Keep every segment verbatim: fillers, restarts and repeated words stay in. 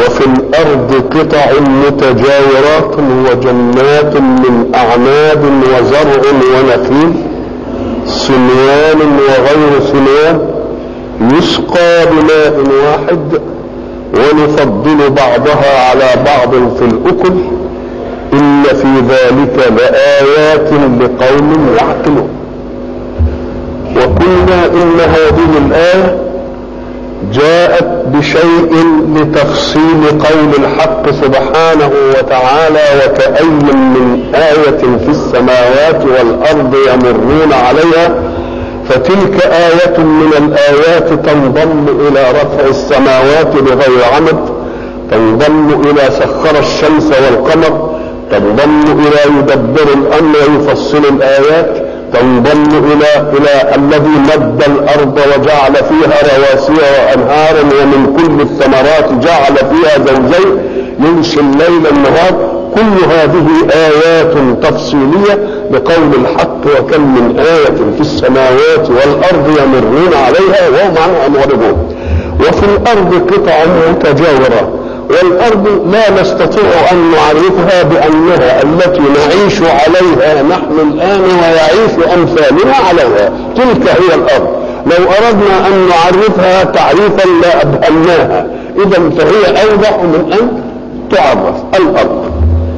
وفي الأرض قطع متجاورات وجنات من أعناب وزرع ونخيل صنوان وغير صنوان يسقى بماء واحد ونفضل بعضها على بعض في الأكل إن في ذلك لآيات لقوم يعقلون. وقلنا إن هذه الآية جاءت بشيء لتفصيل قول الحق سبحانه وتعالى وكأي من آية في السماوات والأرض يمرون عليها فتلك آية من الآيات تنضم إلى رفع السماوات بغير عمد، تنضم إلى سخر الشمس والقمر، تنضم إلى يدبر الأمر يفصل الآيات، تنضم إلى إلى الذي مد الأرض وجعل فيها رواسي وأنهارا ومن كل الثمرات جعل فيها زوجين يغشي الليل النهار. كل هذه آيات تفصيلية لقول الحق وكم من آية في السماوات والأرض يمرون عليها وهم عنها معرضون. وفي الأرض قطع متجاورات، والأرض لا نستطيع أن نعرفها بأنها التي نعيش عليها نحن الآن ويعيش أمثالنا عليها، تلك هي الأرض. لو أردنا أن نعرفها تعريفا لا أبهمناها، إذا فهي أوضح من أن تعرف الأرض.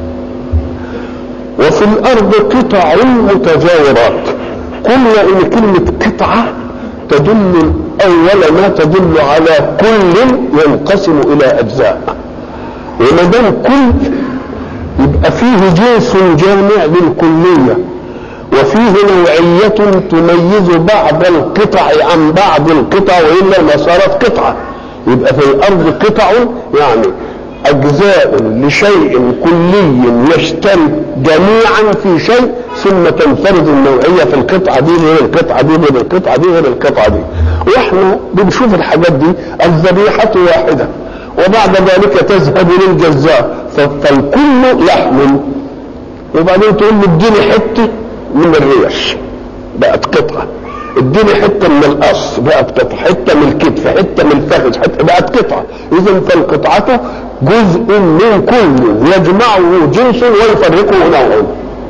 وفي الأرض قطع متجاورات، قلنا إن كلمة قطعة تدل أول ما تدل على كل ينقسم إلى أجزاء، وما دام كل يبقى فيه جنس جامع للكلية، وفيه نوعية تميز بعض القطع عن بعض القطع، وإلا ما صارت قطعة. يبقى في الأرض قطع يعني أجزاء لشيء كلي يشترك جميعا في شيء، ثم تنفرد النوعية في القطعة دي غير القطعة دي غير القطعة دي غير القطعة دي. واحنا بنشوف الحاجات دي، الذبيحة واحدة وبعد ذلك تذهب للجزار فالكل لحم، وبعدين تقول له اديني حتة من الريش بقت قطعة، اديني حتة من القص بقت قطعة، حتة من الكتف، حتة من الفخذ، حتة بقت قطعة. إذا فالقطعة جزء من كل يجمعه جنس ويفرقه نوع.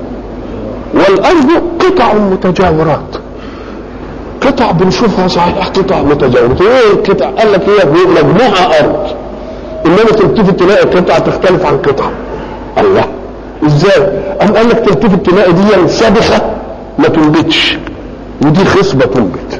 والأرض قطع متجاورات، قطع بنشوفها صحيح قطع متجاورات. ايه القطع؟ قال لك هي مجموعة أرض، إنما تلتفت تلاقي قطعة تختلف عن قطعة. الله ازاي؟ أم قال لك تلتفت تلاقي دي سابخة ما تنبتش، ودي خصبة تنبت،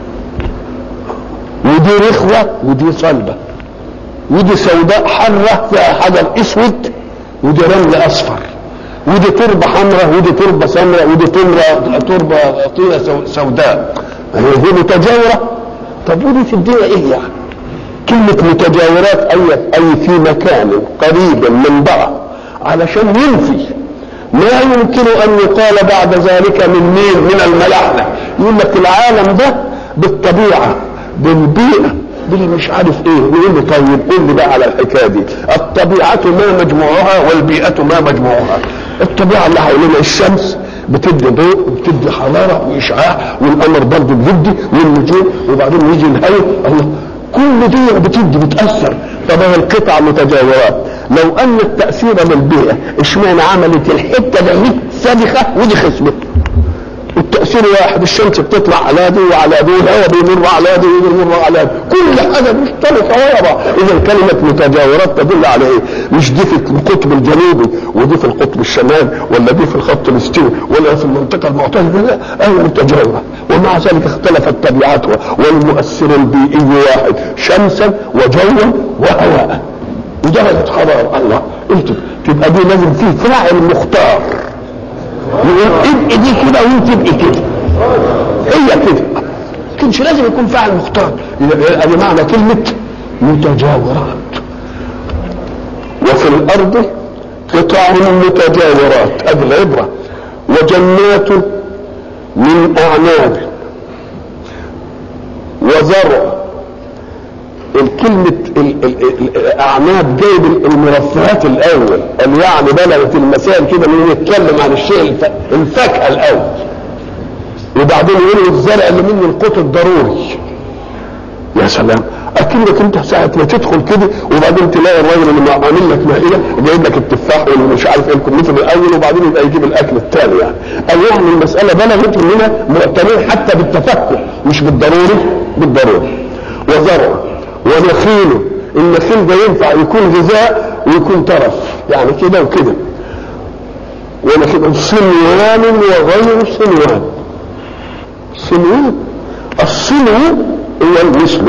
ودي رخوة ودي صلبة، ودي سوداء حرة فيها حجر اسود، ودي رمل اصفر، ودي تربة حمراء ودي تربة سمراء، ودي تربة تربة طينة سوداء. هي دي متجاورة. طب ودي تدينا ايه يعني؟ كلمة متجاورات اي اي في مكان قريب من بعض، علشان ينفي ما يمكن ان يقال بعد ذلك من مين؟ من الملاحدة. يقول لك العالم ده بالطبيعة بالبيئة بالمش عارف ايه، يقول له طيب قول لي بقى على الحكايه دي، الطبيعه ما مجموعها والبيئه ما مجموعها. الطبيعه اللي حوالينا الشمس بتدي ضوء وبتدي حراره واشعاع، والقمر برضه بيدي، والنجوم، وبعدين يجي الهواء، الله كل دي بتدي بتاثر. طب هي القطع متجاورات، لو ان التاثير بالبيئه اشمعنى عملت الحته دي سابخه ودي خصبه؟ التأثير واحد، الشمس بتطلع على دي وعلى دي، الهواء بيمر على دي ويمر على دي، كل حاجة مشتركة ورا. إذا كلمة متجاورات تدل على إيه؟ مش دي في القطب الجنوبي ودي في القطب الشمال، ولا دي في الخط الاستوي، ولا في المنطقة المعتدلة، لا، هي متجاورة. ومع ذلك اختلفت طبيعتها، والمؤثر البيئي واحد، شمسا وجوا وهواء ودرجة حرارة. الله انت تبقى دي لازم فيه فاعل مختار، يقول ابقي دي كده وانت ابقي كده، هي كده، كنش لازم يكون فاعل مختار. يبقى معنى كلمة متجاورات. وفي الأرض قطع متجاورات ادي العبرة، وجنات من أعناب وزرع. الكلمة الأعناب جايب المرفهات الأول، قال يعني بلغت المسائل كده من يتكلم عن الشيء الفاكهة الأول، وبعدين يقولوا الزرع اللي منه القوت الضروري. يا سلام، اكنك انت ساعه ما تدخل كده وبعدين تلاقي الراجل اللي عامل لك مائده جايب لك التفاح والمش عارف ايه الكمثرى الاول وبعدين يبقى يجيب الاكل الثاني يعني. قال يعني المساله بلغت اننا معتنين حتى بالتفكر مش بالضروري بالضروري. وزرع ونخيل، النخيل ده ينفع يكون غذاء ويكون ترف يعني كده وكده. ونخيل صنوان وغير صنوان. صنوان الصنو هو المثل.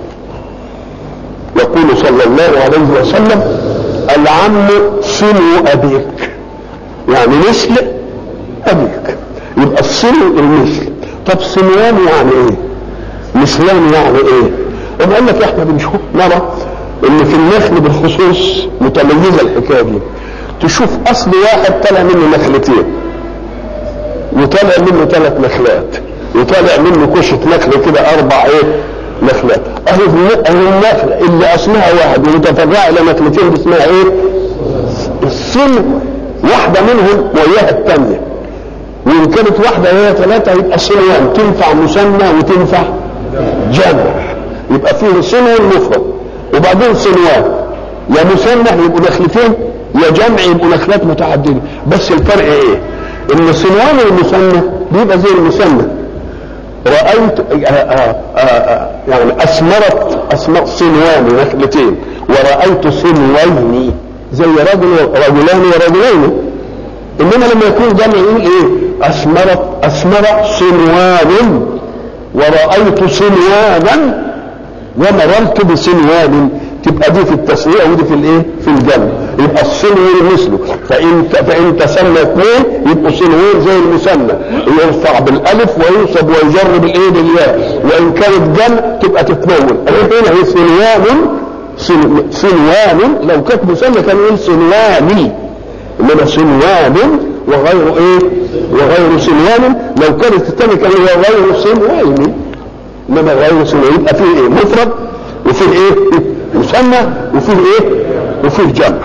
يقول صلى الله عليه وسلم العم صنو أبيك، يعني مثل أبيك. يبقى الصنو المثل. طب صنوان يعني ايه؟ مثلان يعني ايه؟ انا قال لك احنا بنشوف نرى ان في النخل بالخصوص متميزه الحكايه دي. تشوف اصل واحد طلع منه نخلتين وطلع منه ثلاث نخلات وطلع منه كشه نخل كده اربع ايه نخلات. اهي النخله اللي اصلها واحد ومتفرعه الى نخلتين اسمها ايه؟ الصنو. واحده منهم وياها الثانيه، وان كانت واحده وياها ثلاثه يبقى صنوان، تنفع مثنى وتنفع جمع. يبقى فيه صنو المفرد وبعدين صنوان، يا مثنى يبقوا نخلتين يا جمع يبقوا نخلات متعدده. بس الفرق ايه؟ ان صنوان المثنى بيبقى زي المثنى. رايت آآ آآ يعني اثمرت اثمر صنوان نخلتين ورايت صنوين زي رجل رجلان ورجلين. انما لما يكون جمع يقول ايه؟ اثمرت اثمر صنوان ورأيت صنوانا ومررت بصنوان. تبقى دي في التسوية ودي في الايه؟ في الجمع. يبقى الصنو مثله. فإن فإن تسمى اثنين يبقوا صنوين زي المثنى، يرفع بالالف وينصب ويجر بالايه؟ بالياء. وان كانت جمع تبقى تتنون. هنا هي صنوان صنوان. لو كانت مثنى كان يقول صنواني، انما صنوان وغير ايه؟ وغير صنوان. لو كانت الثانيه كان هو غير صنوين، انما غير صنوين. يبقى فيه ايه؟ مفرد وفيه ايه؟ مثنى وفيه ايه؟ وفيه جمع.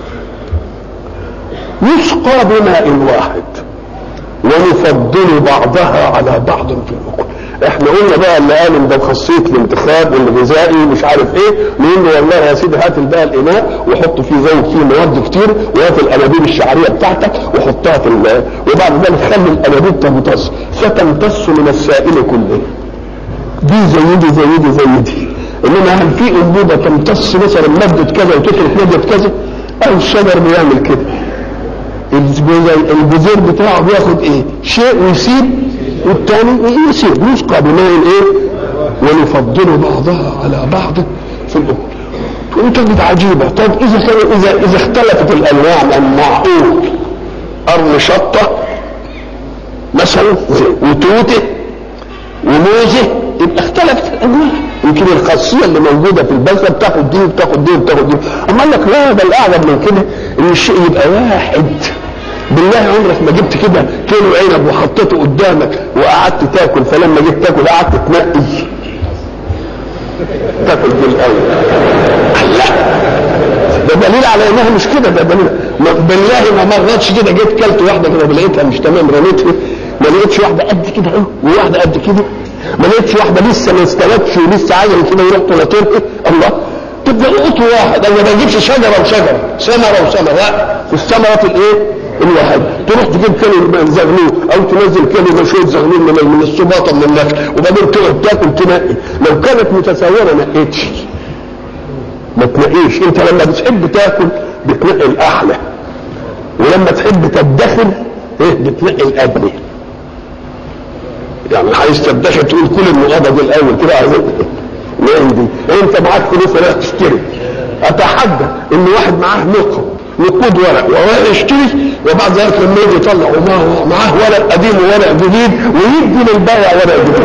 يسقى بماء واحد ونفضل بعضها على بعض في الاكل. احنا قلنا بقى اللي قال ده خاصيه الانتخاب والغذائي مش عارف ايه، نقول له والله يا سيدي هات بقى الاناء وحط فيه زود فيه مواد كتير وهات الانابيب الشعريه بتاعتك وحطها في ال... وبعد ذلك خلي الانابيب تمتص فتمتص من السائل كله. دي زي دي زي دي زي دي. انما هل في انبوبه تمتص مثلا ماده كذا وتترك ماده كذا؟ او الشجر بيعمل كده. البذير بتاعه بياخد ايه؟ شيء ويسيب والثاني يسيب. يسقى بماء ايه؟ ونفضل بعضها على بعض في الاكل. وتجد عجيبه. طب اذا كان اذا اذا اختلفت الانواع من معقول قرن شطه مثلا وتوته وموزه يبقى اختلفت الانواع. يمكن الخاصيه اللي موجوده في البذره بتاخد دي وبتاخد دي وبتاخد دي. اما قال لك لا، ده الاعظم من كده ان الشيء يبقى واحد. بالله عمرك ما جبت كده كيلو عنب وحطيته قدامك وقعدت تاكل، فلما جيت تاكل قعدت تنقي تاكل دي الاول؟ لا، ده دليل على انها مش كده. ده دليل بالله ما مرتش كده جيت كلت واحده كده لقيتها مش تمام رميتها. ما لقيتش واحده قد كده اهو وواحده قد كده. ما لقيتش واحده لسه ما استوتش ولسه عايزه كده يروح طلعتين. الله، تبقى قطو واحد. انا ما بجيبش شجره وشجره ثمره وثمره، لا، الثمره الايه؟ الواحد. تروح تجيب كيلو زغلول او تنزل كيلو شويه زغلول من من السباطه من النخل وبعدين تقعد تاكل تنقي. لو كانت متساويه ما نقيتش، ما تنقيش. انت لما بتحب تاكل بتنقي الاحلى، ولما تحب تدخر ايه؟ بتنقي الادنى. يعني عايز تدخر تقول كل النقابه دي الاول كده عايز ايه دي؟ انت معاك فلوس ولا تشتري. اتحدى ان واحد معاه نقد نقود ورق وراح يشتري وبعد ذلك لما يجي يطلع معاه ورق قديم وورق جديد ويدي للبائع ورق جديد.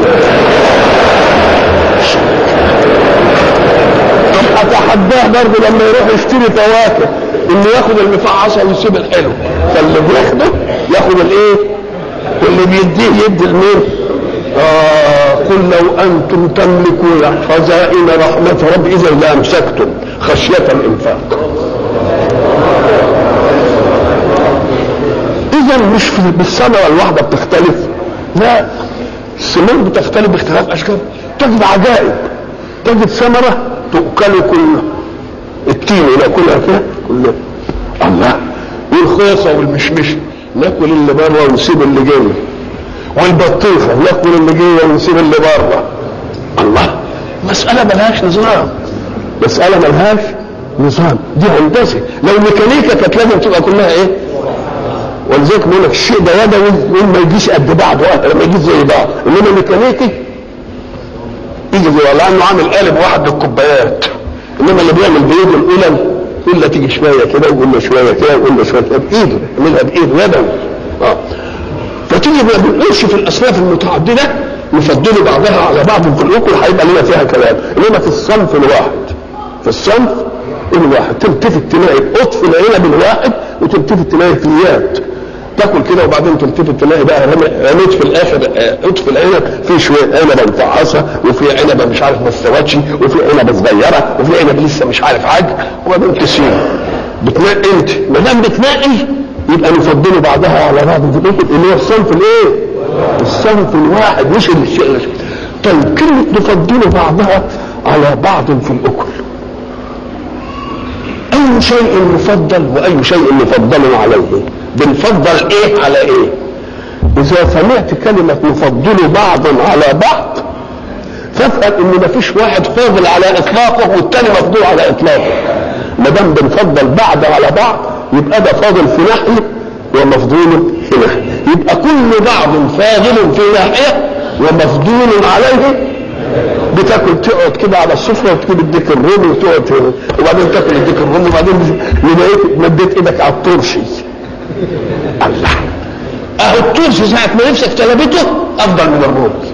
طب اتحداه برضه لما يروح يشتري فواكه انه ياخد المفعصه ويسيب الحلو، فاللي بياخده ياخد الايه؟ واللي بيديه يدي لمين؟ آه قل لو انتم تملكون خزائن رحمه رب اذا لامسكتم خشيه الانفاق. اذا مش في بالثمره الواحده بتختلف، لا، الثمار بتختلف باختلاف اشكال. تجد عجائب، تجد ثمره تؤكل كلها، التين ناكلها كده كلها. الله، والخوصه والمشمش ناكل اللي بره ونسيب اللي جوه، والبطيخه ناكل اللي جوه ونسيب اللي بره. الله، مساله ملهاش نظام، مساله ملهاش نظام، دي هندسه. لو ميكانيكا كانت لازم تبقى كلها ايه؟ ولذلك بيقول لك الشيء ده يدوي ما يجيش قد بعضه، ما يجيش زي بعض. انما ميكانيكي يجي زي لانه عامل قالب واحد للكوبايات، انما اللي بيعمل بايده القلم يقول له تيجي شويه كده ويقول له شويه كده ويقول له شويه كده بايده، يعملها بايده يدوي. اه فتيجي ما بنقولش في الاصناف المتعدده نفضل بعضها على بعض في الاكل، هيبقى لنا فيها كلام. انما في الصنف الواحد، في الصنف الواحد تلتفت تلاقي قطف العنب الواحد وتلتفت تلاقي فليات تاكل كده، وبعدين تلتفت تلاقي بقى رميت في الاخر قطف العنب في شويه عنبه مفعصه، وفي عنبه مش عارف ما استوتش، وفي عنبه صغيره، وفي عنب لسه مش عارف حاجه، وبعدين تسيب بتنقي انت. ما دام بتنقي يبقى نفضل بعضها على بعض في الاكل اللي هو الصنف الايه؟ الصنف الواحد مش الشيء. طيب كلمه نفضل بعضها على بعض في الاكل، اي شيء مفضل واي شيء مفضل عليه؟ بنفضل ايه على ايه؟ اذا سمعت كلمه نفضل بعضا على بعض فافهم ان مفيش واحد فاضل على اطلاقه والتاني مفضول على اطلاقه. ما دام بنفضل بعض على بعض يبقى ده فاضل في ناحيه ومفضول في ناحيه، يبقى كل بعض فاضل في ناحيه ومفضول عليه. بتاكل تقعد كده على السفره وتجيب الديك الرومي وتقعد وبعدين تاكل الديك الرومي وبعدين لقيت مديت ايدك على الطرشي. الله، اهو الطرشي ساعه ما نفسك طلبته افضل من الرومي.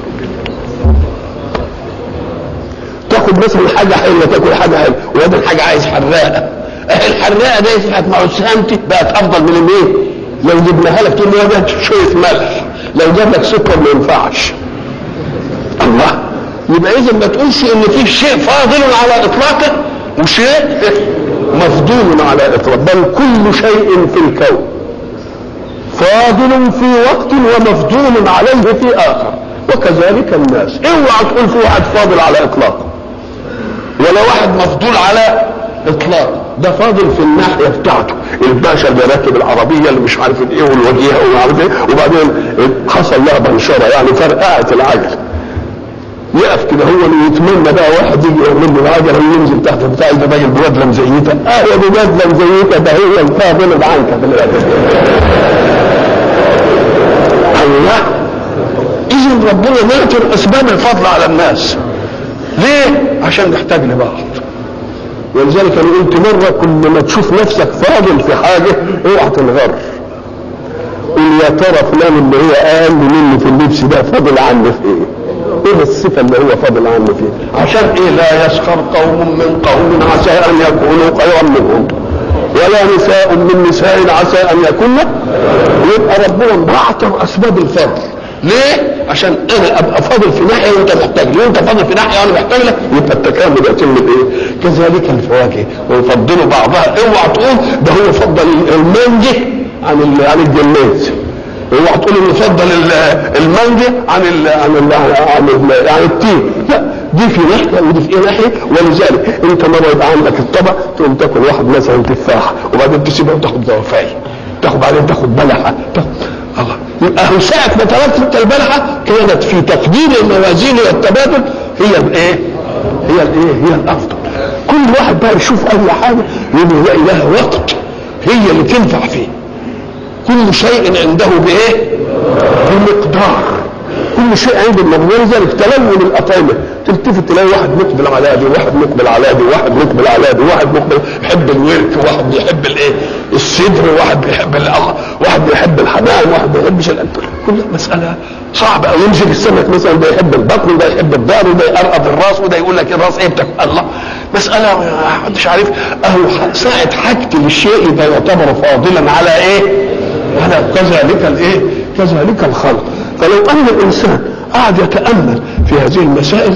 تاخد مثلا حاجه حلوه، تاكل حاجه حلوه وبعدين حاجه عايز حراقه، اهي الحراقه دي ساعه ما عسهمتي بقت افضل من الايه؟ لو جبناها لك تقول لي ده شويه ملح، لو جاب لك سكر ما ينفعش. الله، يبقى اذا ما تقولش ان في شيء فاضل على اطلاقه وشيء مفضول على اطلاقه، بل كل شيء في الكون فاضل في وقت ومفضول عليه في اخر، وكذلك الناس. اوعى تقول في واحد فاضل على اطلاقه ولا واحد مفضول على اطلاقه، ده فاضل في الناحيه بتاعته. الباشا اللي راكب العربيه اللي مش عارف ايه والوجيهه وما عارف ايه، وبعدين حصل لها بنشره يعني فرقعت العجل، يقف كده هو اللي يتمنى بقى واحد يجي يعمل له العجله وينزل تحت بتاع ده باين ببدله مزيته. اه يا ببدله مزيته، ده هي الفاضل عنك في الاخر. الله، اذا ربنا ناتر اسباب الفضل على الناس. ليه؟ عشان نحتاج لبعض. ولذلك انا قلت مره كل ما تشوف نفسك فاضل في حاجه اوعى تنغر، قول يا ترى فلان اللي هو اقل مني في اللبس ده فاضل عني في ايه؟ ايه الصفه اللي هو فاضل عني فيها؟ عشان ايه؟ لا يسخر قوم من قوم عسى ان يكونوا خيرا منهم، ولا نساء من نساء عسى ان يكون. يبقى ربنا بعثر اسباب الفضل. ليه؟ عشان انا ابقى فاضل في ناحيه وانت محتاج لي، وانت فاضل في ناحيه وانا محتاج لك، يبقى التكامل يتم بايه؟ كذلك الفواكه ويفضلوا بعضها. اوعى تقول ده هو فضل المانجه عن عن الجماز، اوعى تقول انه فضل المانجه عن ال عن ال عن, ال عن التين، لا، دي في ناحيه ودي في ايه ناحيه. ولذلك انت مره يبقى عندك الطبق تقوم تاكل واحد مثلا تفاحه وبعدين تسيبها وتاخد زوافاي، تاخد بعدين تاخد بلحه، تاخد الله. يبقى هو ساعه ما تركت البلحه كانت في تقدير الموازين والتبادل هي الايه؟ هي الايه؟ هي الافضل. كل واحد بقى يشوف اي حاجه يلاقي لها وقت هي اللي تنفع فيه. كل شيء عنده بايه؟ بمقدار. كل شيء عند المقدار. ذلك تلون الاطعمه تلتفت تلاقي واحد مقبل على دي، واحد مقبل على دي، واحد مقبل على دي، واحد مقبل يحب الورك، واحد بيحب الايه؟ الصدر، واحد بيحب الله، واحد بيحب الحمام، واحد ما بيحبش الاكل. كل مساله صعبه قوي. يمسك السمك مثلا ده يحب البطن وده يحب الظهر وده يقرقض الراس وده يقول لك الراس ايه بتاكل. الله، مساله ما حدش عارف. اهو ساعه حاجتي للشيء يبقى يعتبر فاضلا على ايه؟ على كذلك الايه؟ كذلك الخلق. فلو ان الانسان قاعد يتامل في هذه المسائل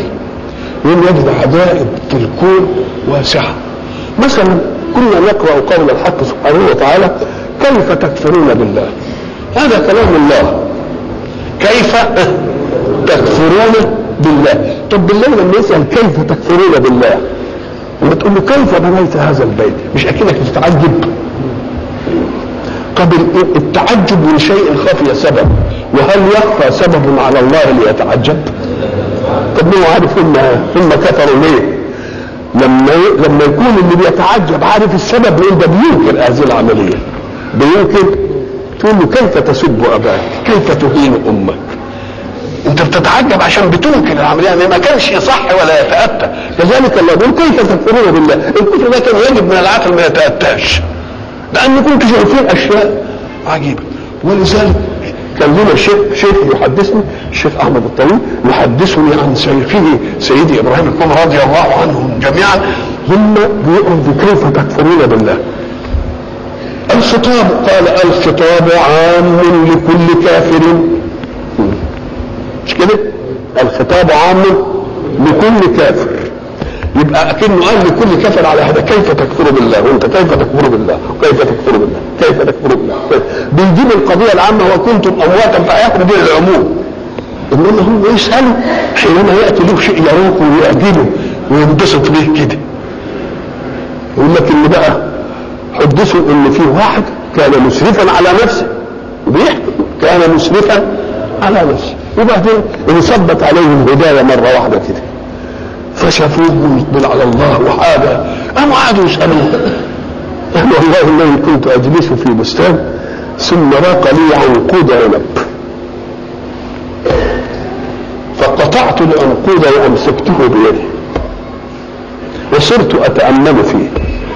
يجد عجائب في الكون واسعه. مثلا كنا نقرا قول الحق سبحانه وتعالى كيف تكفرون بالله. هذا كلام الله. كيف تكفرون بالله؟ طب بالله لما يسال كيف تكفرون بالله لما تقول له كيف بنيت هذا البيت مش اكنك بتتعجب؟ طب التعجب من شيء خفي سبب، وهل يخفى سبب على الله ليتعجب؟ طب هو عارف هم هم كفروا ليه؟ لما لما يكون اللي بيتعجب عارف السبب ليه ده بينكر هذه العمليه، بينكر. تقول له كيف تسب اباك؟ كيف تهين امك؟ انت بتتعجب عشان بتنكر العمليه، يعني ما كانش يصح ولا يتاتى. كذلك الله يقول كيف تكفرون بالله؟ الكفر ده كان يجب من العقل ما يتاتاش، لان كنتوا شايفين اشياء عجيبه. ولذلك كان لنا شيخ شيخ يحدثني، الشيخ احمد الطويل يحدثني عن شيخه سيدي ابراهيم الكوم رضي الله عنهم جميعا. هم بيقولوا كيف تكفرون بالله؟ الخطاب قال الخطاب عام لكل كافر، مش كده؟ الخطاب عام لكل كافر، يبقى اكنه قال لكل كافر على هذا كيف تكفر بالله، وانت كيف تكفر بالله، وكيف تكفر بالله، كيف تكفر بالله. بيجيب القضيه العامه وكنتم امواتا فاحياكم به العموم، انما هو يساله حينما ياتي له شيء يروق ويعجبه وينبسط به كده. يقول لك ان بقى حدثوا ان في واحد كان مسرفا على نفسه، وبيحكي كان مسرفا على نفسه، وبعدين انصبت عليه الهدايه مره واحده كده فشافوه مقبل على الله وحاجه، قاموا قعدوا يسالوه. قال والله اني كنت اجلس في بستان ثم راق لي عنقود عنب فقطعت العنقود وامسكته بيدي وصرت اتامل فيه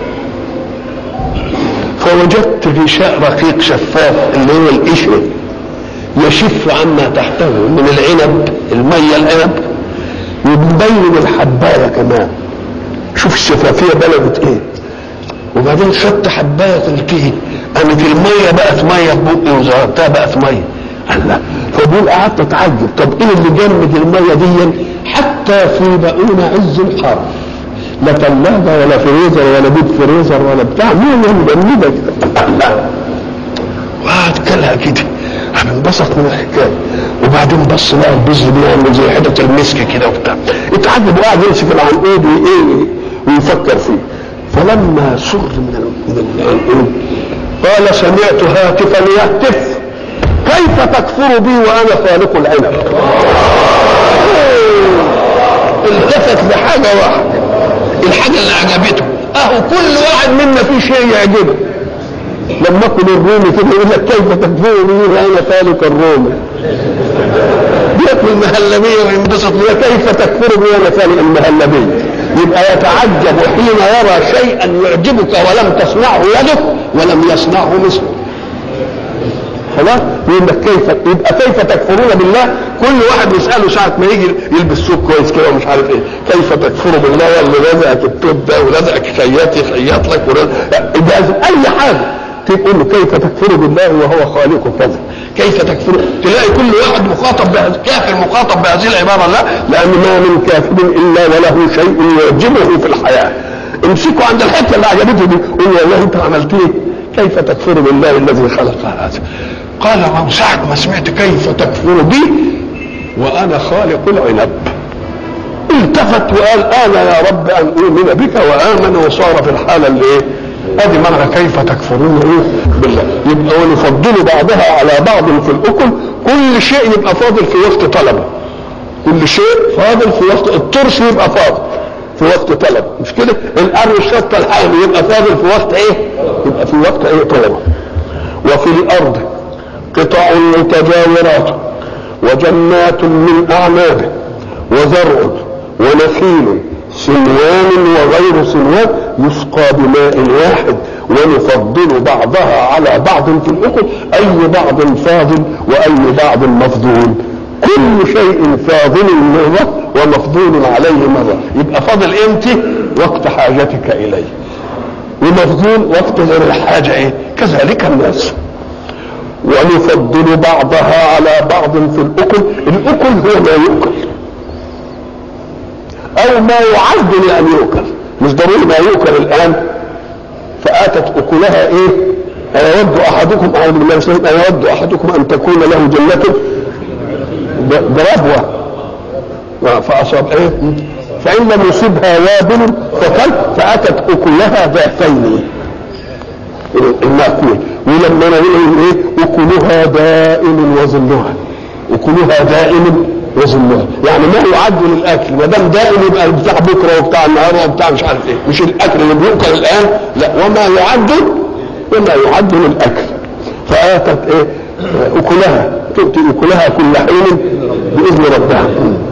فوجدت غشاء رقيق شفاف اللي هو القشر يشف عما تحته من العنب، الميه العنب، ومبين الحبايه كمان. شوف الشفافيه بلغت ايه. وبعدين خدت حبايه تلتهي قامت الميه بقت ميه في بقي وزرعتها بقت ميه. الله، فبقول قعدت اتعجب، طب ايه اللي جمد الميه دي حتى في بقونا عز الحر؟ لا ثلاجه ولا فريزر ولا بيت فريزر ولا بتاع، مين اللي مجمده كده؟ الله، وقعد كلها كده انبسط من الحكايه. وبعدين بص لقى البذر بيعمل زي حته المسك كده وبتاع، اتعجب وقعد يمسك العنقود وايه ويفكر فيه. فلما سر من العنقود قال سمعت هاتفا يهتف كيف تكفر بي وانا خالق العنب؟ التفت لحاجه واحده، الحاجه اللي عجبته. اهو كل واحد منا فيه شيء يعجبه. لما اكل الرومي كده يقول لك كيف تكفر بي وانا خالق الرومي، بياكل المهلبيه وينبسط بيها كيف تكفر بي وانا خالق المهلبيه. يبقى يتعجب حين يرى شيئا يعجبك ولم تصنعه يدك ولم يصنعه مثلك. خلاص؟ يقول لك كيف، يبقى كيف تكفرون بالله؟ كل واحد يساله ساعه ما يجي يلبس ثوب كويس كده ومش عارف ايه، كيف تكفر بالله واللي لزقك الثوب ده ولزقك خياط يخيط لك اي حاجه تقول له كيف تكفر بالله وهو خالق كذا، كيف تكفر؟ تلاقي كل واحد مخاطب كافر مخاطب بهذه العباره. لا، لان ما من كافر الا وله شيء يعجبه في الحياه. امسكوا عند الحته اللي عجبته دي، قول والله انت عملت ايه؟ كيف تكفر بالله الذي خلق هذا؟ قال من ساعه ما سمعت كيف تكفر بي وانا خالق العنب التفت وقال انا يا رب ان اؤمن بك وامن وصار في الحاله اللي ايه؟ ادي معنى كيف تكفرون ايه بالله. يبقى ونفضل بعضها على بعض في الاكل، كل شيء يبقى فاضل في وقت طلبه، كل شيء فاضل في وقت الترش يبقى فاضل في وقت طلب، مش كده؟ القرن الشطه الحامي يبقى فاضل في وقت ايه؟ يبقى في وقت ايه؟ طلبه. وفي الارض قطع متجاورات وجنات من اعناب وزرع ونخيل سنوان وغير سنوان يسقى بماء واحد ونفضل بعضها على بعض في الاكل، اي بعض فاضل واي بعض مفضول. كل شيء فاضل مره ومفضول عليه مره. يبقى فاضل امتى؟ وقت حاجتك اليه، ومفضول وقت غير الحاجه ايه؟ كذلك الناس. ونفضل بعضها على بعض في الاكل. الاكل هو ما يؤكل او ما يعد لان يؤكل، مش ضروري ما يؤكل الان. فاتت اكلها ايه؟ ايود احدكم اعوذ بالله من الشيطان ايود احدكم ان تكون له جنه بربوه فاصاب ايه؟ فإن لم يصبها وابل فكل فأتت أكلها ضعفين المأكول. ولما نقول ايه أكلها دائم وظلها، أكلها دائم وظلها، يعني ما يعد للأكل، ما دام دائم يبقى بتاع بكرة وبتاع النهار وبتاع مش عارف ايه، مش الأكل اللي بيؤكل الآن، لا، وما يعد وما يعد للأكل. فآتت ايه أكلها، تؤتي أكلها كل حين بإذن ربها.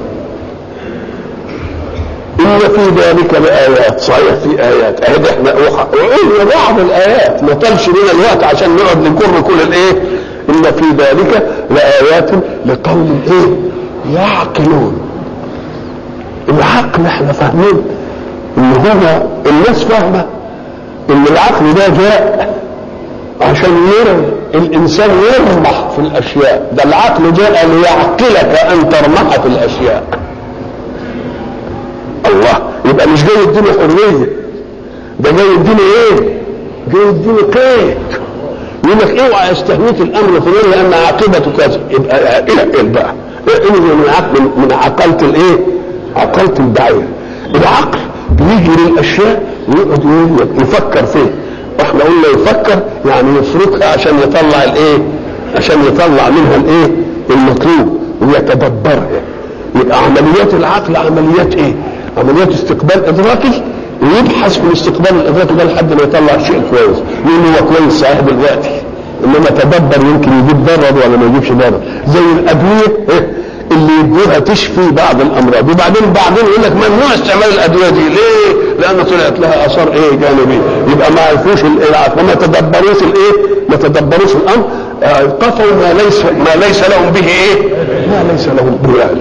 إن في ذلك لآيات، صحيح في آيات، أهد احنا وقلنا بعض الآيات ما طلش لنا الوقت عشان نقعد نكر كل الإيه. إن في ذلك لآيات لقوم إيه يعقلون. العقل احنا فاهمين إن هو الناس فاهمة إن العقل ده جاء عشان يرى الإنسان يرمح في الأشياء، ده العقل جاء ليعقلك أن ترمح في الأشياء. الله، يبقى مش جاي يديني حريه، ده جاي يديني ايه؟ جاي يديني قيد. يقول لك اوعى استهويت الامر فلان لان عاقبته كذا، يبقى اقل بقى انزل من عقل من عقلة الايه؟ عقلة البعير. العقل بيجي للاشياء ويقعد يفكر فيه، واحنا قلنا يفكر يعني يفركها عشان يطلع الايه؟ عشان يطلع منها الايه؟ المطلوب ويتدبرها. يبقى عمليات العقل عمليات ايه؟ عمليات استقبال ادراكي، ويبحث في الاستقبال الادراكي ده لحد ما يطلع شيء كويس. مين هو كويس صحيح دلوقتي، انما تدبر يمكن يجيب ضرر ولا ما يجيبش ضرر. زي الادويه اللي يدوها تشفي بعض الامراض، وبعدين بعدين يقول لك ممنوع استعمال الادويه دي، ليه؟ لان طلعت لها اثار ايه جانبيه. يبقى ما عرفوش العقل وما تدبروش الايه؟ ما تدبروش الامر، قطعوا ما ليس ما ليس لهم به ايه؟ ما ليس لهم به علم.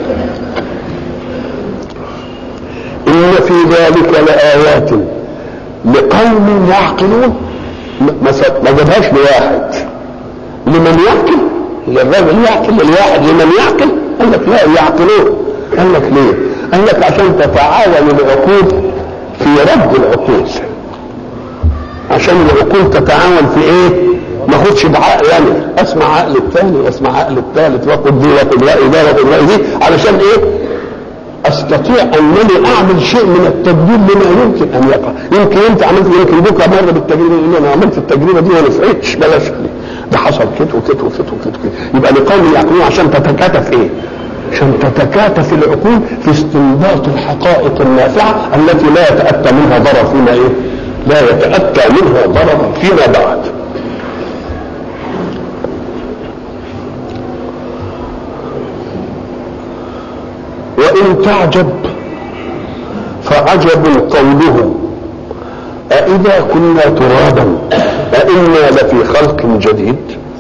إن في ذلك لآيات لقوم يعقلون. ما جابهاش لواحد، لمن يعقل، للرجل يعقل، للواحد لمن يعقل. قال لك لا يعقلون. قال لك ليه؟ قال لك عشان تتعاون العقول في رد العقول، عشان العقول تتعاون في ايه؟ ما اخدش بعقل يعني اسمع عقل الثاني واسمع عقل الثالث واخد دي واخد راي ده واخد راي دي، علشان ايه؟ استطيع انني اعمل شيء من التدبير لما يمكن ان يقع. يمكن انت عملت، يمكن بكره مره بالتجربه اللي انا عملت التجربه دي وما نفعتش، بلاش ده حصل كده وكده وكده وكده. يبقى لقوم يعقلون عشان تتكاتف ايه؟ عشان تتكاتف العقول في استنباط الحقائق النافعه التي لا يتاتى منها ضرر فيما ايه؟ لا يتاتى منها ضرر فيما بعد. وإن تعجب فعجب قولهم أإذا كنا ترابا أإنا لفي خلق جديد.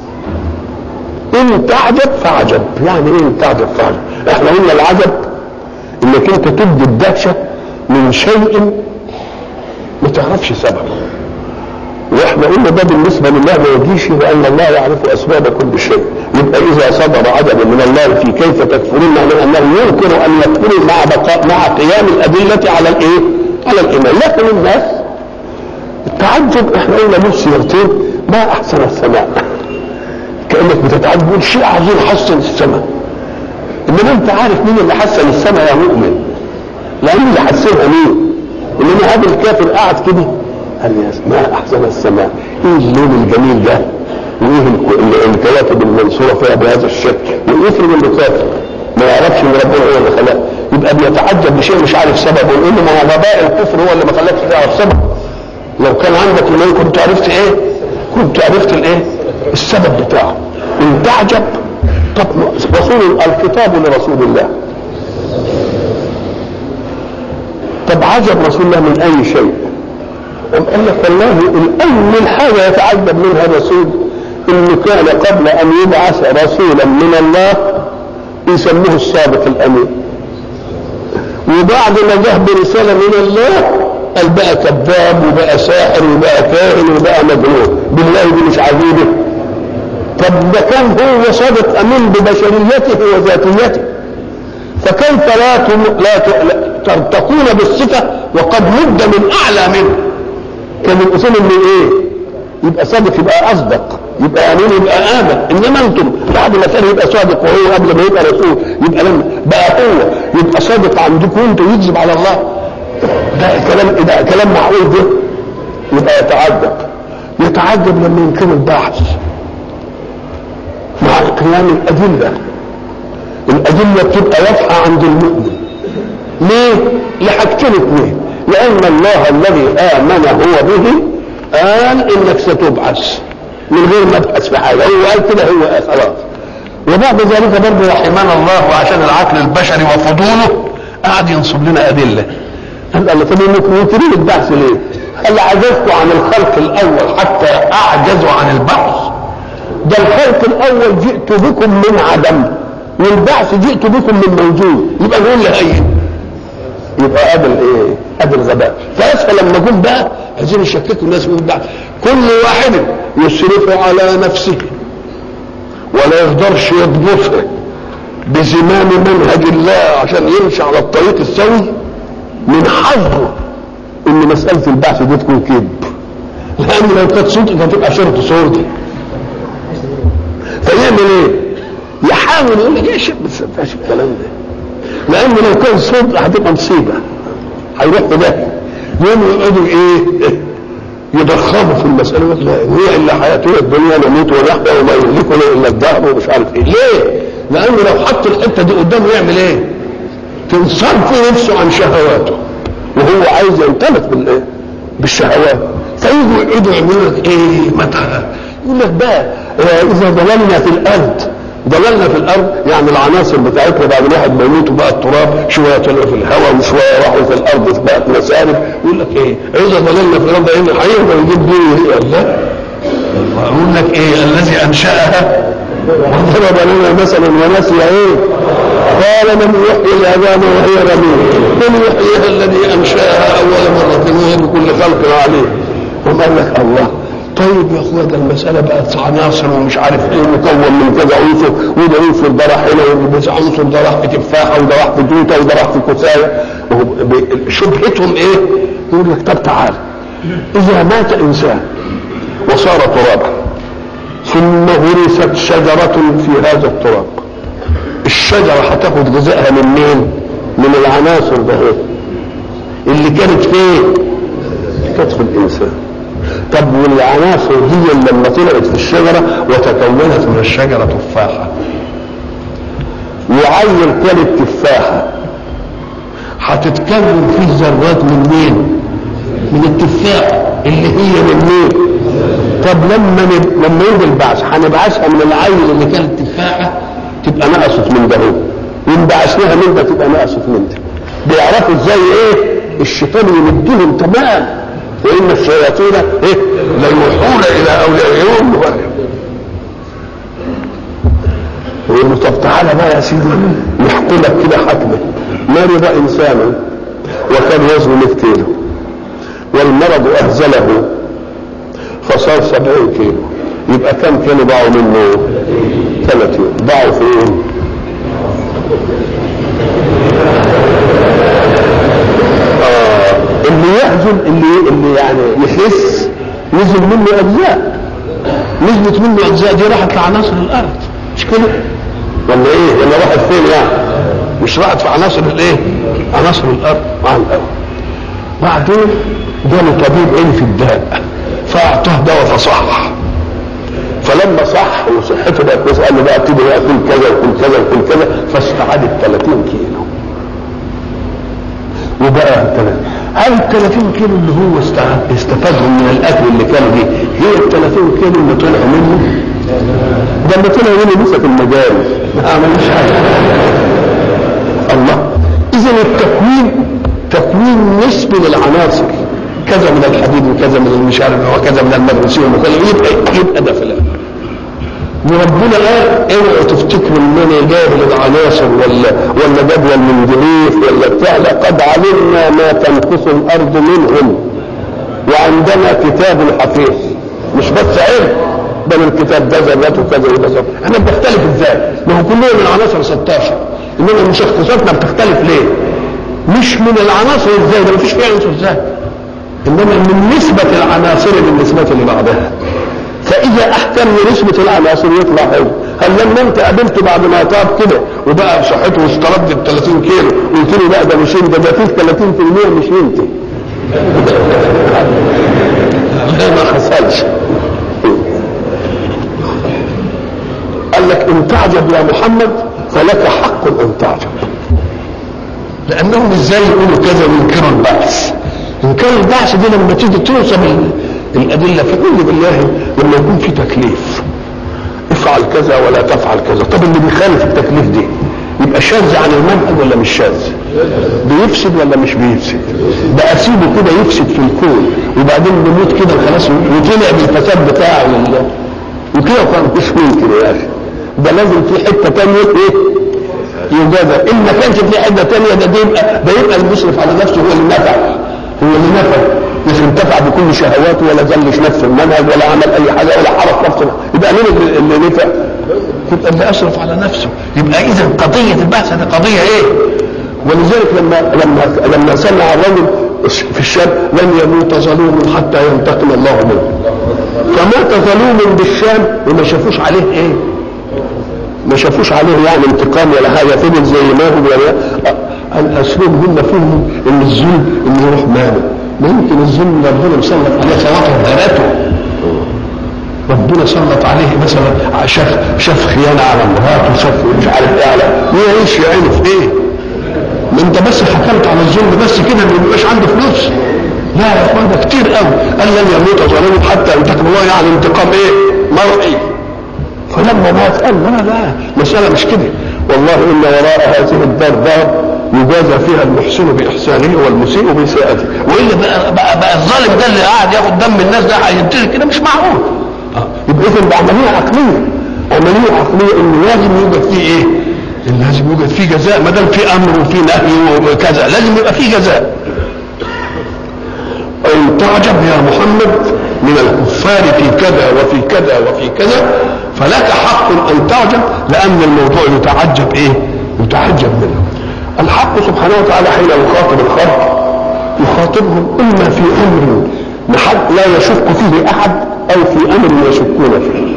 إن تعجب فعجب، يعني إيه إن تعجب فعجب؟ إحنا قلنا العجب إنك أنت تبدي الدهشة من شيء ما تعرفش سببه، واحنا قلنا ده بالنسبه لله ما يجيش، لان الله يعرف اسباب كل شيء. يبقى اذا صدر عجب من الله في كيف تكفرون، معناه انه ينكر ان يكفروا مع بقاء مع قيام الادله على الايه؟ على الايمان. لكن الناس التعجب احنا قلنا له صيغتين، ما احسن السماء، كانك بتتعجب شيء عظيم حسن السماء. انما انت عارف مين اللي حسن السماء يا مؤمن؟ لان اللي حسنها مين؟ انما هذا الكافر قاعد كده قال يا ما احسن السماء، ايه اللون الجميل ده، وايه الكواكب المنصوره فيها بهذا الشكل، ويفرض اللي كافر ما يعرفش ان ربنا هو اللي خلقه، يبقى بيتعجب بشيء مش عارف سببه، ويقول له ما غباء الكفر هو اللي ما خلاكش تعرف سببه. لو كان عندك ايمان كنت عرفت ايه؟ كنت عرفت الايه؟ السبب بتاعه. ان تعجب، طب رسول الكتاب لرسول الله، طب عجب رسول الله من اي شيء؟ قال لك والله الأول حاجة يتعجب منها الرسول إنه كان قبل أن يبعث رسولا من الله يسموه الصادق الأمين، وبعد ما جه برسالة من الله قال بقى كذاب وبقى ساحر وبقى كاهن وبقى مجنون. بالله دي مش عجيبة؟ طب ده كان هو صادق أمين ببشريته وذاتيته، فكيف لا لا ترتقون بالصفة وقد مد من أعلى منه؟ كان الأصول من ايه؟ يبقى صادق يبقى اصدق، يبقى امين يبقى امن. انما انتم بعد ما كان يبقى صادق وهو قبل ما يبقى رسول، يبقى لما بقى هو يبقى صادق عندكم وانتوا يكذب على الله؟ ده كلام ده كلام معقول ده؟ يبقى يتعجب يتعجب لما يمكن البحث مع قيام الأدلة. الأدلة بتبقى واضحة عند المؤمن. ليه؟ لحاجتين اثنين، لأن الله الذي آمن هو به قال إنك ستبعث من غير ما تبحث في حاجة، هو قال كده هو خلاص. وبعد ذلك برضه رحمنا الله وعشان العقل البشري وفضوله قعد ينصب لنا أدلة. قال الله طب انكم منكرين البعث ليه؟ قال عجزتوا عن الخلق الأول حتى أعجزوا عن البعث. ده الخلق الأول جئت بكم من عدم، والبعث جئت بكم من موجود، يبقى نقول لأيه؟ يبقى قابل ايه؟ قابل غباء. فأسفل لما جم بقى عايزين يشككوا الناس من البعث، كل واحد يسرف على نفسه ولا يقدرش يضبطها بزمام منهج الله عشان يمشي على الطريق السوي، من حظه ان مسألة البعث دي تكون كذب، لان لو كانت صدق كانت تبقى شرط صورتي. فيعمل ايه؟ يحاول يقول لك ايش ما تصدقش الكلام ده، لان لو كان صدق هتبقى مصيبه، هيروح في ده. يوم يقعدوا ايه؟ يضخموا في المساله، لا هي الا حياتنا الدنيا نموت ونحيا وما يهلكنا الا الدهر ومش عارف ايه. ليه؟ لانه لو حط الحته دي قدامه يعمل ايه؟ تنصرف نفسه عن شهواته، وهو عايز ينطلق بالايه؟ بالشهوات. فيجوا يقعدوا يعملوا لك ايه؟ متى؟ يقول لك بقى اذا ضللنا في الارض، ضللنا في الارض يعني العناصر بتاعتنا بعد الواحد ما يموت وبقى التراب، شويه طلعوا في الهواء وشويه راحوا في الارض بقت مسارب. يقول لك ايه؟ اذا ضللنا في الارض ان حينا ونجيب دين الله. يقول لك ايه؟ الذي انشاها وضرب لنا مثلا ونسي ايه؟ قال من يحيي العظام وهي رميم من يحييها الذي انشاها اول مره وهي بكل خلق عليه. وقال لك الله طيب يا اخويا ده المساله بقت عناصر ومش عارف ايه مكون من كذا عنصر، وده عنصر ده راح هنا وده عنصر ده راح في تفاحه وده راح في توته وده راح في كوسايه. شبهتهم ايه؟ يقول لك طب تعال، اذا مات انسان وصار ترابا ثم غرست شجره في هذا التراب، الشجره هتاخد غذائها من مين؟ من العناصر ده اللي كانت فين؟ كانت في الانسان. طب والعناصر دي لما طلعت في الشجرة وتكونت من الشجرة تفاحة، وعين كانت تفاحة هتتكون فيه ذرات من مين؟ من التفاح اللي هي من مين؟ طب لما نب... لما يجي البعث هنبعثها من العين اللي كانت تفاحة تبقى نقصت من ده، ونبعثناها من ده تبقى نقصت من ده. بيعرفوا ازاي ايه؟ الشيطان يمدهم تمام، وإن الشياطين إيه؟ ليوحون إلى أوليائهم ويقول له طب تعالى بقى يا سيدي نحكي لك كده حكمة. مرض إنسانا وكان وزنه مئة كيلو والمرض أهزله فصار سبعين كيلو، يبقى كم كانوا ضاعوا منه؟ ثلاثين. ضاعوا فين؟ اللي يحزن اللي اللي يعني يحس نزل منه اجزاء، نزلت منه اجزاء دي راحت لعناصر الارض، مش كده ولا ايه؟ ولا راحت فين يعني؟ مش راحت في عناصر الايه؟ عناصر الارض مع الارض. بعدين جاله طبيب علم في الداء فاعطاه دواء فصح، فلما صح وصحته بقت كويسه قال له بقى ابتدي بقى كل كذا وكل كذا وكل كذا، فاستعاد ثلاثين كيلو وبقى ثلاثين. هل ال ثلاثين كيلو اللي هو استفادهم من الاكل اللي كانوا دي هي ال ثلاثين كيلو اللي طلعوا منه؟ ده اللي طلعوا منه لسه في المجال ما عملوش حاجه. الله، اذا التكوين تكوين نسبي للعناصر، كذا من الحديد وكذا من المش عارف وكذا من المغنيسيوم وكذا، يبقى يبقى ده في الاخر. وربنا قال اوعوا تفتكروا ان انا جاهل العناصر ولا ولا جدول من جريف ولا بتاع، لقد علمنا ما تنقص الارض منهم وعندنا كتاب حفيظ. مش بس علم، بل الكتاب ده ذرات وكذا وكذا. احنا بنختلف ازاي؟ ما هو كلنا من عناصر ستاشر، انما مشخصاتنا بتختلف ليه؟ مش من العناصر ازاي، ده مفيش فيها عنصر ازاي، انما من نسبه العناصر بالنسبه لبعضها. فإذا أحكمنا نسبة العناصر يطلع حلو. هل لما انت قابلته بعد ما طاب كده وبقى بصحته واسترد ال ثلاثين كيلو قلت له لا ده مش انت، ده فيك ثلاثين بالمية مش انت. ما حصلش. قال لك ان تعجب يا محمد فلك حق ان تعجب، لانهم ازاي يقولوا كذا وينكروا البعث؟ انكار البعث دي لما تيجي توصل الادله فقل بالله لما يكون في تكليف افعل كذا ولا تفعل كذا، طب اللي بيخالف التكليف دي يبقى شاذ عن المنهج ولا مش شاذ؟ بيفسد ولا مش بيفسد؟ ده اسيبه كده يفسد في الكون وبعدين بيموت كده خلاص وطلع بالفساد بتاعه وكده كان مش ممكن يا اخي، ده لازم في حته ثانيه ايه؟ يجازى. ان ما كانش في حته ثانيه ده يبقى ده يبقى المسرف على نفسه هو اللي نفع، هو اللي نفع، مش انتفع بكل شهواته ولا زلش نفس المنهج ولا عمل اي حاجه ولا حرف نفسه، يبقى مين اللي نفع؟ يبقى اللي اسرف على نفسه. يبقى اذا قضيه البحث دي قضيه ايه؟ ولذلك لما لما لما سمع الرجل في الشام لن يموت ظلوم حتى ينتقم الله منه، فمات ظلوم بالشام وما شافوش عليه ايه؟ ما شافوش عليه يعني انتقام ولا حاجه، فضل زي ما هو. ولا الاسلوب هم فيهم ان الظلم انه يروح ماله، ما يمكن الظلم ربنا مسلط عليه خواطر ذاته، ربنا سلط عليه مثلا شاف شاف خيانه على مراته، شاف مش عارف ايه على يعيش يا عيني في ايه؟ ما انت بس حكمت على الظلم بس كده ما يبقاش عنده فلوس. لا يا اخوان ده كتير قوي، قال لن يموت ظالم حتى ينتقم الله، يعني انتقام ايه؟ مرئي. فلما مات قال لا لا مساله مش كده، والله ان وراء هذه الدار دار يجازى فيها المحسن باحسانه والمسيء بسيئته، والا بقى, بقى, بقى الظالم ده اللي قاعد ياخد دم الناس ده هينتهي كده مش معقول. اه يبقى اذا ده عمليه عقليه، عمليه عقليه انه لازم يوجد فيه ايه؟ لازم يوجد فيه جزاء، ما دام في امر وفي نهي وكذا لازم يبقى فيه جزاء. ان تعجب يا محمد من الكفار في كذا وفي كذا وفي كذا فلك حق ان تعجب، لان الموضوع يتعجب ايه؟ يتعجب منه. الحق سبحانه وتعالى حين يخاطب الخلق يخاطبهم اما في امر لا يشك فيه احد او في امر يشكون فيه.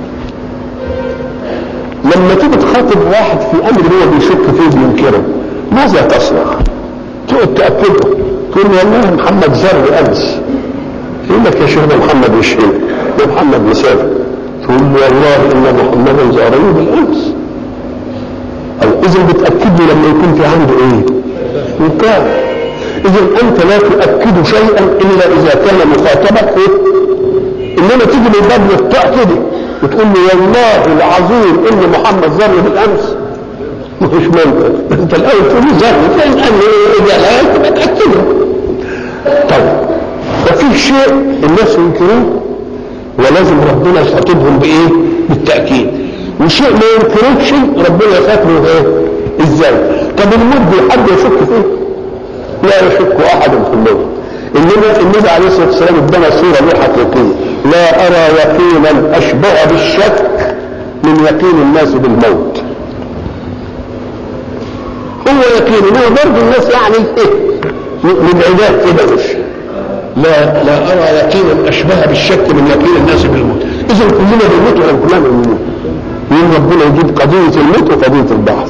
لما تيجي تخاطب واحد في امر هو بيشك فيه بينكره ماذا تصنع؟ تقعد تاكده تقول له والله محمد زر امس، يقول لك يا شيخنا محمد مش هنا، يا محمد مسافر، تقول له والله ان محمدا زارني بالامس. او اذا بتاكد له لما يكون في عنده ايه؟ انكار. اذا انت لا تؤكد شيئا الا اذا كان مخاطبك ايه؟ انما تيجي من باب التاكيد وتقول له والله العظيم ان محمد زارني بالامس، مش ممكن. انت الاول تقول له زارني فين؟ قال لي اذا لا تاكده. طيب ففي شيء الناس ينكروه ولازم ربنا يخاطبهم بايه؟ بالتاكيد، وشيء ما ينكروش ربنا يخاطبه ايه؟ ازاي؟ طب الموت حد يشك فيه؟ لا يشك احد في الموت. انما النبي عليه الصلاه والسلام ادانا صوره له حقيقيه، لا ارى يقينا اشبه بالشك من يقين الناس بالموت. هو يقين انما برضه الناس يعني ايه؟ من عباد كده مش لا لا ارى يقينا اشبه بالشك من يقين الناس بالموت. اذا كلنا بنموت ولا كلنا بنموت؟ يقول ربنا يجيب قضيه الموت وقضيه البعث.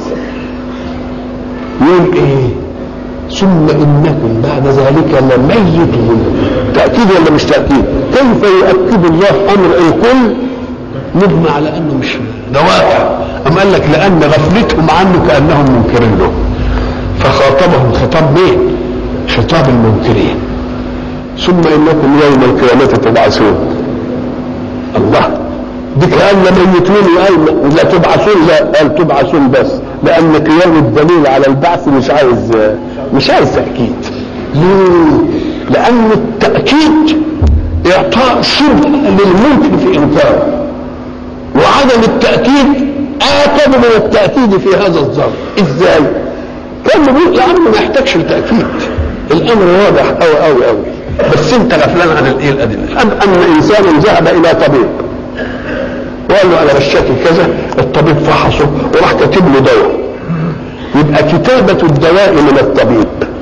يقول ايه؟ ثم انكم بعد ذلك لميتون. تاكيد ولا مش تاكيد؟ كيف يؤكد الله امر الكل نبنى على انه مش ده واقع؟ اما قال لك لان غفلتهم عنه كانهم منكرين له، فخاطبهم خطاب مين؟ خطاب المنكرين. ثم انكم يوم القيامه تبعثون. الله دي كان ميتون وقال لا تبعثون، لا قال تبعثون بس، لان قيام الدليل على البعث مش عايز مش عايز تاكيد. ليه؟ لان التاكيد اعطاء شبه للممكن في انكاره، وعدم التاكيد اكد من التاكيد في هذا الظرف. ازاي؟ كان بيقول الامر ما يحتاجش التاكيد، الامر واضح قوي قوي قوي، بس انت غفلان عن الايه الادله. ان ان انسانا ذهب الى طبيب وقال له انا بشتكي كذا، الطبيب فحصه وراح كاتب له دواء، يبقى كتابه الدواء من الطبيب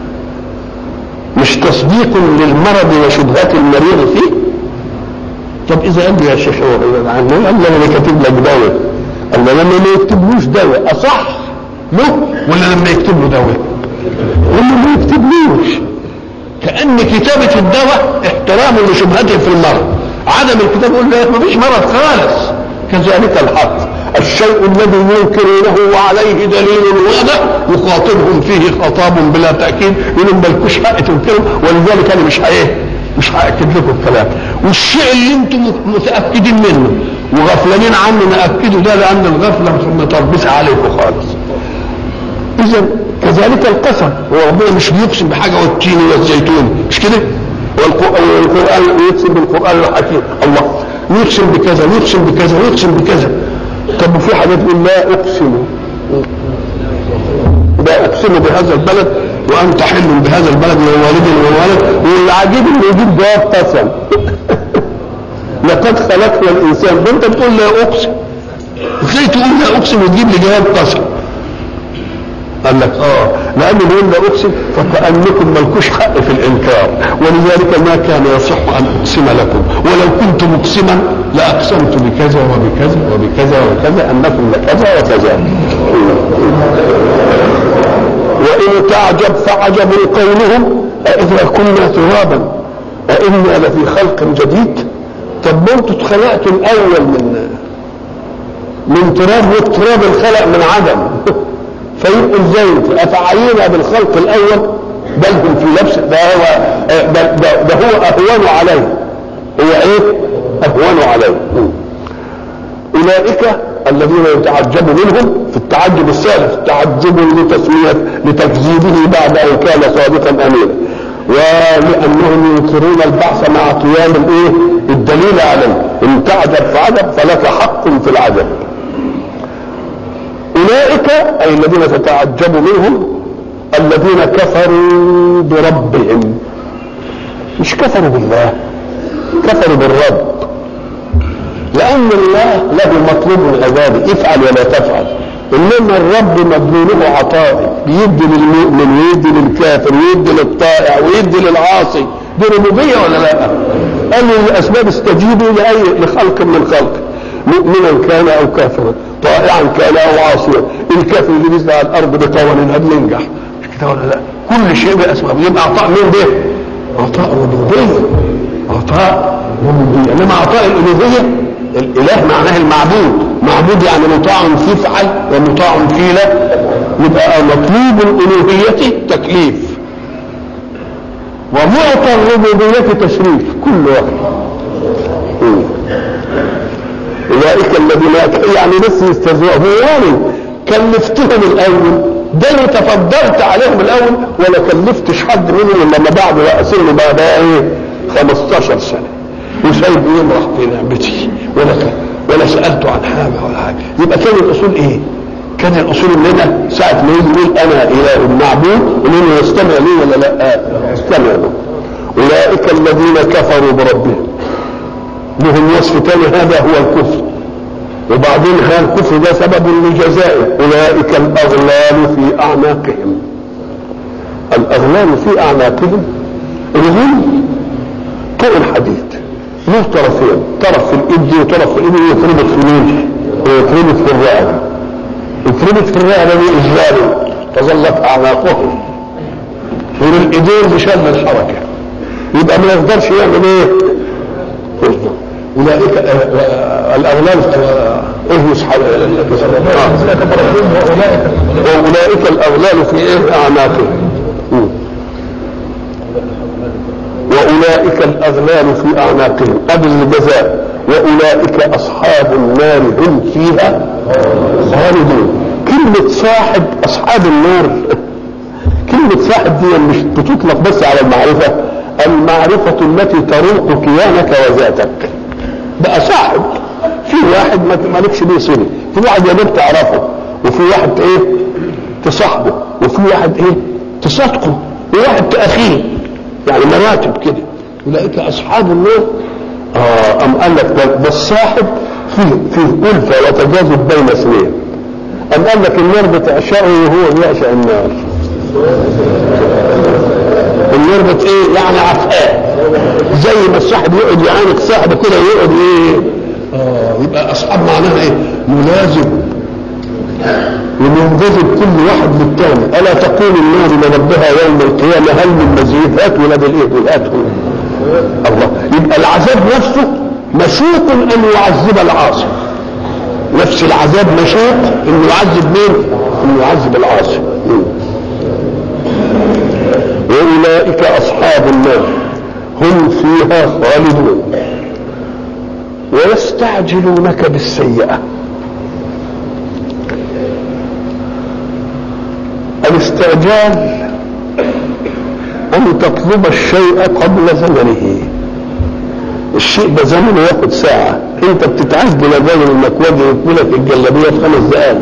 مش تصديق للمرض وشبهات المريض فيه. طب اذا قال لي يا شيخ هو قال لي انا كاتب لك دواء، اما لما ما يكتبلوش دواء اصح له ولا لما يكتب له دواء؟ لما ما يكتبلوش، كأن كتابة الدواء احترام لشبهته في المرض، عدم الكتاب يقول له ما فيش مرض خالص. كذلك الحق، الشيء الذي ينكرونه وعليه دليل واضح يخاطبهم فيه خطاب بلا تأكيد، يقول لهم مالكوش حق تنكروا، ولذلك انا مش هايه مش هاكد لكم الكلام. والشيء اللي انتم متاكدين منه وغفلانين عنه ناكده، ده لان الغفله متربصه عليكم خالص. اذا كذلك القسم، هو ربنا مش بيقسم بحاجه والتين والزيتون، مش كده؟ والقران يقسم بالقران الحكيم، الله يقسم بكذا ويقسم بكذا ويقسم بكذا. طب وفي حاجات يقول لا اقسم، لا اقسم بهذا البلد وانت حل بهذا البلد ووالد وولد. والعجيب انه يجيب جواب قسم. لقد خلقنا الانسان، ده انت بتقول لا اقسم، ازاي تقول لا اقسم وتجيب لي جواب قسم؟ قال لك اه لانه بيقول لا اقسم فكانكم مالكوش حق في الانكار، ولذلك ما كان يصح ان اقسم لكم، ولو كنت مقسما لاقسمت بكذا وبكذا وبكذا وكذا انكم لكذا وكذا. وان تعجب فعجب قولهم أإذا كنا ترابا أإنا لفي خلق جديد. طب انتوا اتخلقتوا الاول من من تراب، والتراب الخلق من عدم. فيبقوا ازاي افعينا بالخلق الاول؟ بل هم في نفس ده هو ده, ده, ده هو اهون عليه، هو ايه اهون عليه. اولئك الذين يتعجب منهم في التعجب الثالث، تعجب لتسميه لتكذيبه بعد ان كان صادقا امينا، ولانهم ينكرون البعث مع قيام الايه الدليل عليه. ان تعجب فعجب فلك حق في العجب. اولئك اي الذين تتعجب منهم الذين كفروا بربهم، مش كفروا بالله، كفروا بالرب، لان الله له مطلوب من عباده افعل ولا تفعل، انما الرب مدلوله عطائي، بيدي للمؤمن ويدي للكافر ويدي للطائع ويدي للعاصي. دي ربوبيه ولا لا؟ قال الاسباب استجيبوا لاي لخلق من خلق، مؤمنا كان او كافرا، طائعا كان او عاصيا. الكافر اللي نزل على الارض بقوانين هل ينجح؟ مش كده ولا لا؟ كل شيء باسباب. يبقى عطاء مين ده؟ عطاء ربوبيه، عطاء ربوبيه. انما عطاء الالوهيه الاله معناه المعبود، معبود يعني مطاع في فعل ومطاع في لا. يبقى مطلوب الالوهيه تكليف، ومعطى الربوبيه تشريف، كل واحد. اولئك الذين يعني بس يستهزئون، يعني كلفتهم الاول، ده انا تفضلت عليهم الاول ولا كلفتش حد منهم لما بعد راسله بعد ايه خمستاشر سنه وسايب يمرح في نعمتي ولا ولا سالته عن حاجه ولا حاجه. يبقى كان الاصول ايه؟ كان الاصول اننا ساعه ما يجي يقول انا اله معبود اننا نستمع ليه ولا لا؟ استمع له. اولئك الذين كفروا بربهم، لهم وصف ثاني هذا هو الكفر، وبعدين هذا الكفر ده سبب لجزائه. اولئك الاغلال في اعناقهم، الاغلال في اعناقهم الغل طوق الحديد له طرفين، طرف في الايد دي وطرف في الايد يتربط في مين؟ يتربط في الرقبه، يتربط في الرقبه دي اجلاله تظلت اعناقهم، والايدين بشل الحركه، يبقى ما يقدرش يعمل ايه؟ يصدر. اولئك الاغلال ايه يسحب واولئك الاغلال في ايه اعناقهم، واولئك الاغلال في اعناقهم قبل الجزاء، واولئك اصحاب النار هم فيها خالدون. كلمه صاحب اصحاب النار، كلمه صاحب دي مش بتطلق بس على المعرفه، المعرفه التي تروق كيانك وذاتك. بقى صاحب في واحد ما لكش بيه صله، في واحد يا دوب تعرفه، وفي واحد ايه تصاحبه، وفي واحد ايه تصادقه، وواحد تاخيه، يعني مراتب كده. اولئك اصحاب النار. اه ام قال لك ده الصاحب فيه فيه الفه وتجاذب بين اثنين. ام قال لك النار بتعشقه وهو بيعشق النار. النار بت ايه يعني عفاه، زي ما الصاحب يقعد يعانق صاحبه كده يقعد ايه اه يبقى اصحاب معناها ايه؟ ملازم ومنجذب كل واحد للتاني. الا تقول النار لربها يوم القيامه هل من مزيد؟ هات ولاد الايه والهات الله. يبقى العذاب نفسه مشوق ان يعذب العاصي، نفس العذاب مشوق انه يعذب مين؟ انه يعذب العاصي. واولئك اصحاب النار هم فيها خالدون. ويستعجلونك بالسيئه. الاستعجال ان تطلب الشيء قبل زمنه. الشيء ده زمنه ياخد ساعه، انت بتتعجل الرجل المكواجي يكملك الجلابيه في خمس دقائق.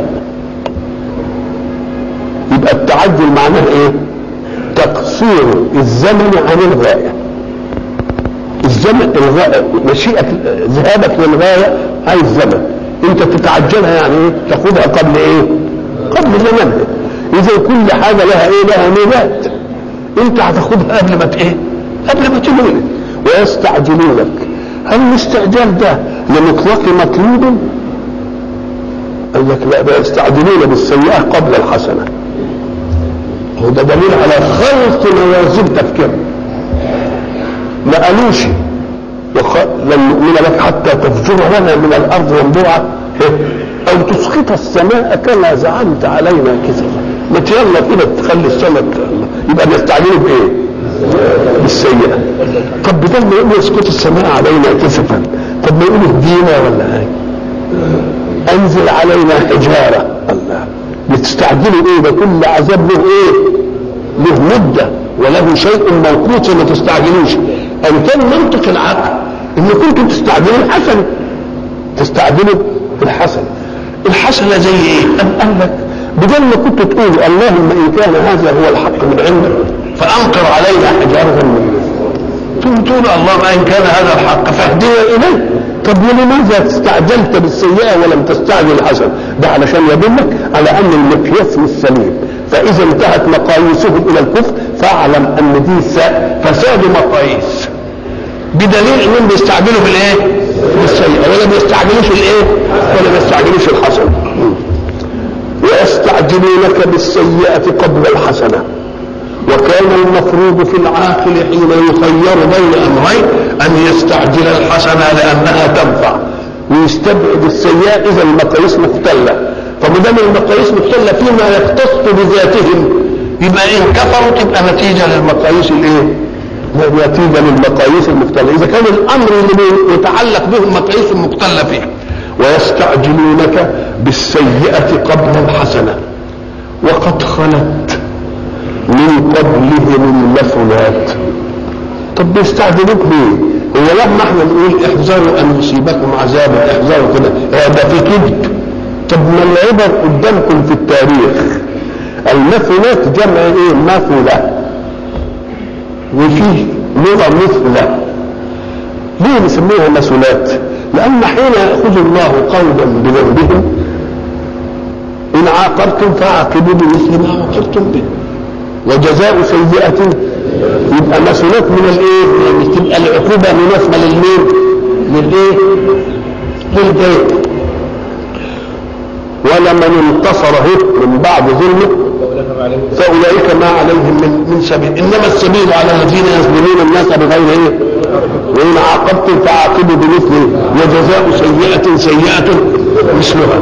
يبقى التعجل معناه ايه؟ تقصير الزمن عن الغايه. الزمن الغايه، مشيئه ذهابك للغايه عايز زمن، انت تتعجلها يعني ايه؟ تاخدها قبل ايه؟ قبل زمنها. اذا كل حاجه لها ايه؟ لها ميلاد. انت هتاخدها قبل ما ايه؟ قبل ما تميل. ويستعجلونك. هل الاستعجال ده لمطلق مطلوب؟ قال لك لا، ده يستعجلون بالسيئه قبل الحسنه. هو ده دليل على خلق موازين تفكير. ما قالوش وخ... لن نؤمن لك حتى تفجر لنا من الارض ينبوعا او تسقط السماء كما زعمت علينا كسفا. ما يلا كده تخلي السماء. يبقى بيستعجلوا بايه؟ بالسيئه. طب بدل ما يقولوا يسقط السماء علينا كسفا، طب ما يقولوا اهدينا ولا حاجه، انزل علينا حجاره. الله، بتستعجلوا ايه؟ ده كل عذاب له ايه؟ له مده وله شيء موقوت. ما تستعجلوش. ان كان منطق العقل ان كنتم تستعجلوا الحسن، تستعجلوا الحسن. الحسنه زي ايه؟ قال لك بدل ما كنت تقول اللهم ان كان هذا هو الحق من عندك فامطر علينا حجاره من تقول اللهم ان كان هذا الحق فاهدنا اليه. طب ولماذا استعجلت بالسيئه ولم تستعجل الحسن؟ ده علشان يدلك على ان المقياس مش سليم. فاذا انتهت مقاييسهم الى الكفر فاعلم ان دي فساد مقاييس، بدليل انهم بيستعجلوا بالايه؟ بالسيئه، ولا بيستعجلوش الايه؟ ولا بيستعجلوش الحسن. ويستعجلونك بالسيئه قبل الحسنه. وكان المفروض في العاقل حين يخير بين امرين ان يستعجل الحسنه لانها تنفع، ويستبعد السيئه اذا المقاييس مختله. فما دام المقاييس مختله فيما يختص بذاتهم يبقى ان كفروا تبقى نتيجه للمقاييس الايه؟ نتيجه للمقاييس المختله. اذا كان الامر اللي يتعلق به مقاييس مختله فيه. ويستعجلونك بالسيئه قبل الحسنه وقد خلت من قبلهم المثلات. طب بيستعجلوك ليه؟ هو لما احنا نقول احذروا ان يصيبكم عذاب، احذروا كده ده في كذب. طب ما العبر قدامكم في التاريخ. المثلات جمع ايه؟ مثلة، وفيه لغة مثلة. ليه نسميها مثلات؟ لان حين ياخذ الله قولا بذنبهم ان عاقبتم فعاقبوا بمثل ما عاقبتم به وجزاء سيئة. يبقى مثلات من الايه؟ يعني تبقى العقوبة مناسبة للمين؟ للايه؟ للغير. ولمن انتصر من بعد ظلمه فاولئك ما عليهم من من سبيل، انما السبيل على الذين يظلمون الناس بغير ايه؟ وان عاقبتم فعاقبوا بمثله وجزاء سيئة سيئة مثلها.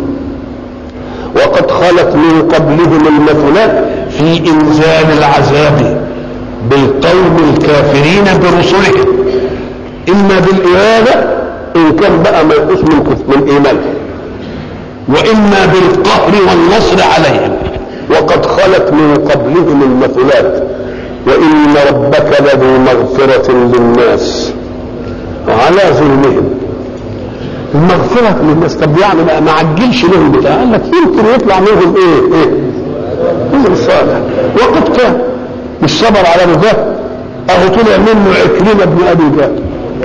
وقد خلت من قبلهم المثلات في انزال العذاب بالقوم الكافرين برسلهم، اما بالاراده ان كان بقى منقوص من كفر من ايمانهم، واما بالقهر والنصر عليهم. وقد خلت من قبلهم المثلات وان ربك لذو مغفرة للناس على ظلمهم. المغفرة للناس. طب يعني بقى ما عجلش لهم بتاع، قال لك يمكن يطلع منهم ايه؟ ايه؟ منهم صالح. وقد كان مش صبر على رضاه، اهو طلع منه عكرمة بن ابي جهل.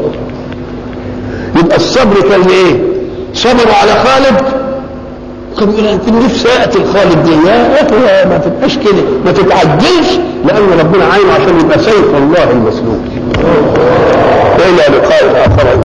يبقى الصبر كان ايه؟ صبروا على خالد. طب لكن نفسي اقتل خالد دي، يا اخي ما تبقاش كده، ما تتعجلش، لان ربنا عينه عشان يبقى سيف الله المسلول. الى لقاء اخر.